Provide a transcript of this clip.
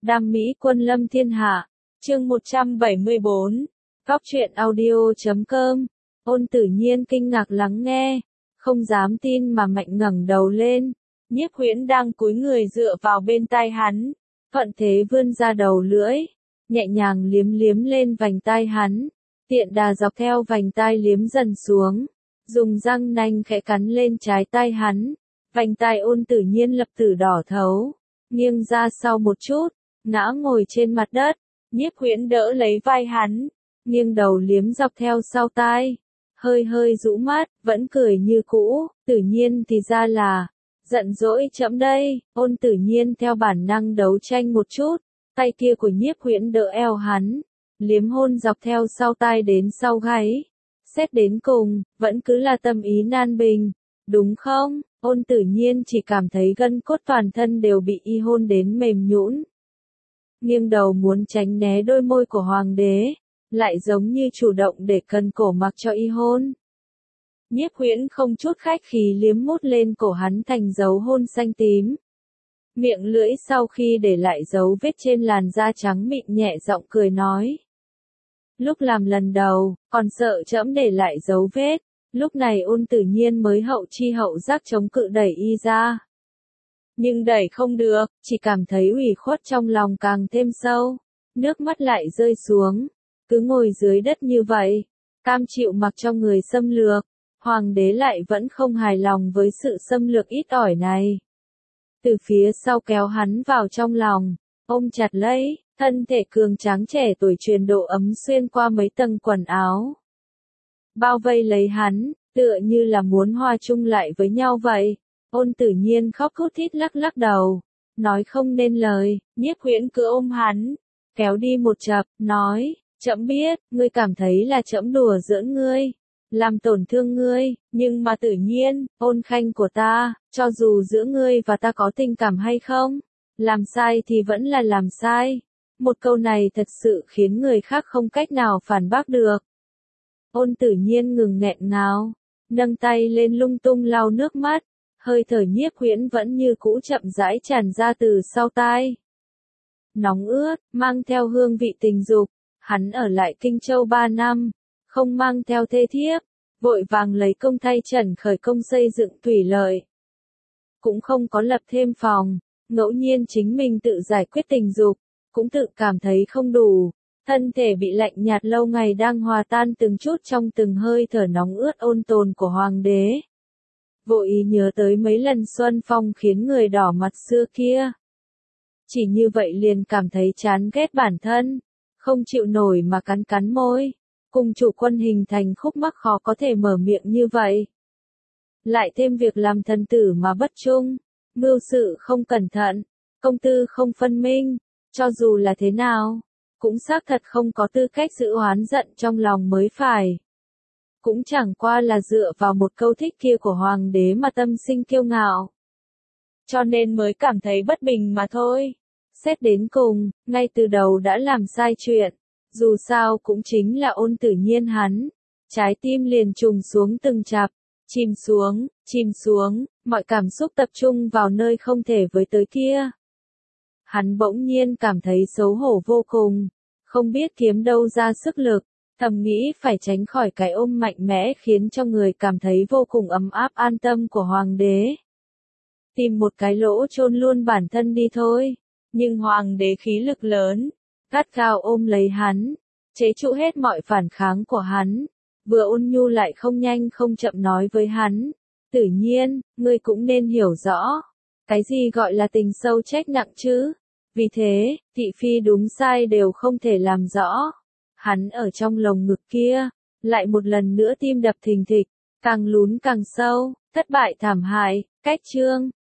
Đam mỹ quân lâm thiên hạ. Chương 174. Góc truyện audio.com. Ôn Tử Nhiên kinh ngạc lắng nghe, không dám tin mà mạnh ngẩng đầu lên. Nhiếp Huyễn đang cúi người dựa vào bên tai hắn, thuận thế vươn ra đầu lưỡi, nhẹ nhàng liếm liếm lên vành tai hắn, tiện đà dọc theo vành tai liếm dần xuống, dùng răng nanh khẽ cắn lên trái tai hắn. Vành tai Ôn Tử Nhiên lập tức đỏ thấu, nghiêng ra sau một chút, ngã ngồi trên mặt đất. Nhiếp Huyễn đỡ lấy vai hắn, nghiêng đầu liếm dọc theo sau tai, hơi hơi rũ mắt, vẫn cười như cũ. Tử Nhiên thì ra là giận dỗi chậm đây. Ôn Tử Nhiên theo bản năng đấu tranh một chút, tay kia của Nhiếp Huyễn đỡ eo hắn, liếm hôn dọc theo sau tai đến sau gáy. Xét đến cùng, vẫn cứ là tâm ý nan bình, đúng không? Ôn Tử Nhiên chỉ cảm thấy gân cốt toàn thân đều bị y hôn đến mềm nhũn. Nghiêng đầu muốn tránh né đôi môi của hoàng đế, lại giống như chủ động để cần cổ mặc cho y hôn. Nhiếp Huyễn không chút khách khí liếm mút lên cổ hắn thành dấu hôn xanh tím. Miệng lưỡi sau khi để lại dấu vết trên làn da trắng mịn nhẹ giọng cười nói. Lúc làm lần đầu, còn sợ trẫm để lại dấu vết, lúc này Ôn Tử Nhiên mới hậu chi hậu giác chống cự đẩy y ra. Nhưng đẩy không được, chỉ cảm thấy ủy khuất trong lòng càng thêm sâu, nước mắt lại rơi xuống, cứ ngồi dưới đất như vậy, cam chịu mặc cho người xâm lược. Hoàng đế lại vẫn không hài lòng với sự xâm lược ít ỏi này. Từ phía sau kéo hắn vào trong lòng, ôm chặt lấy, thân thể cường tráng trẻ tuổi truyền độ ấm xuyên qua mấy tầng quần áo. Bao vây lấy hắn, tựa như là muốn hòa chung lại với nhau vậy. Ôn Tử Nhiên khóc thút thít lắc lắc đầu, nói không nên lời. Nhiếp Huyễn cứ ôm hắn, kéo đi một chập, nói, trẫm biết, ngươi cảm thấy là trẫm đùa giỡn ngươi, làm tổn thương ngươi, nhưng mà Tử Nhiên, ôn khanh của ta, cho dù giữa ngươi và ta có tình cảm hay không, làm sai thì vẫn là làm sai. Một câu này thật sự khiến người khác không cách nào phản bác được. Ôn Tử Nhiên ngừng nghẹn ngào, nâng tay lên lung tung lau nước mắt, hơi thở Nhiếp Huyễn vẫn như cũ chậm rãi tràn ra từ sau tai. Nóng ướt, mang theo hương vị tình dục, hắn ở lại Kinh Châu 3 năm, không mang theo thê thiếp, vội vàng lấy công thay Trần khởi công xây dựng thủy lợi. Cũng không có lập thêm phòng, ngẫu nhiên chính mình tự giải quyết tình dục, cũng tự cảm thấy không đủ. Thân thể bị lạnh nhạt lâu ngày đang hòa tan từng chút trong từng hơi thở nóng ướt ôn tồn của hoàng đế. Vội nhớ tới mấy lần xuân phong khiến người đỏ mặt xưa kia. Chỉ như vậy liền cảm thấy chán ghét bản thân, không chịu nổi mà cắn cắn môi. Cùng chủ quân hình thành khúc mắc khó có thể mở miệng như vậy. Lại thêm việc làm thần tử mà bất trung, mưu sự không cẩn thận, công tư không phân minh, cho dù là thế nào, cũng xác thật không có tư cách giữ oán giận trong lòng mới phải. Cũng chẳng qua là dựa vào một câu thích kia của hoàng đế mà tâm sinh kiêu ngạo. Cho nên mới cảm thấy bất bình mà thôi. Xét đến cùng, ngay từ đầu đã làm sai chuyện. Dù sao cũng chính là Ôn Tử Nhiên hắn. Trái tim liền trùng xuống từng chập, chìm xuống, mọi cảm xúc tập trung vào nơi không thể với tới kia. Hắn bỗng nhiên cảm thấy xấu hổ vô cùng, không biết kiếm đâu ra sức lực, thầm nghĩ phải tránh khỏi cái ôm mạnh mẽ khiến cho người cảm thấy vô cùng ấm áp an tâm của hoàng đế. Tìm một cái lỗ chôn luôn bản thân đi thôi, nhưng hoàng đế khí lực lớn, gắt gao ôm lấy hắn, chế trụ hết mọi phản kháng của hắn, vừa ôn nhu lại không nhanh không chậm nói với hắn, Tử Nhiên, ngươi cũng nên hiểu rõ, cái gì gọi là tình sâu trách nặng chứ, vì thế, thị phi đúng sai đều không thể làm rõ. Hắn ở trong lồng ngực kia, lại một lần nữa tim đập thình thịch, càng lún càng sâu, thất bại thảm hại, cách chương.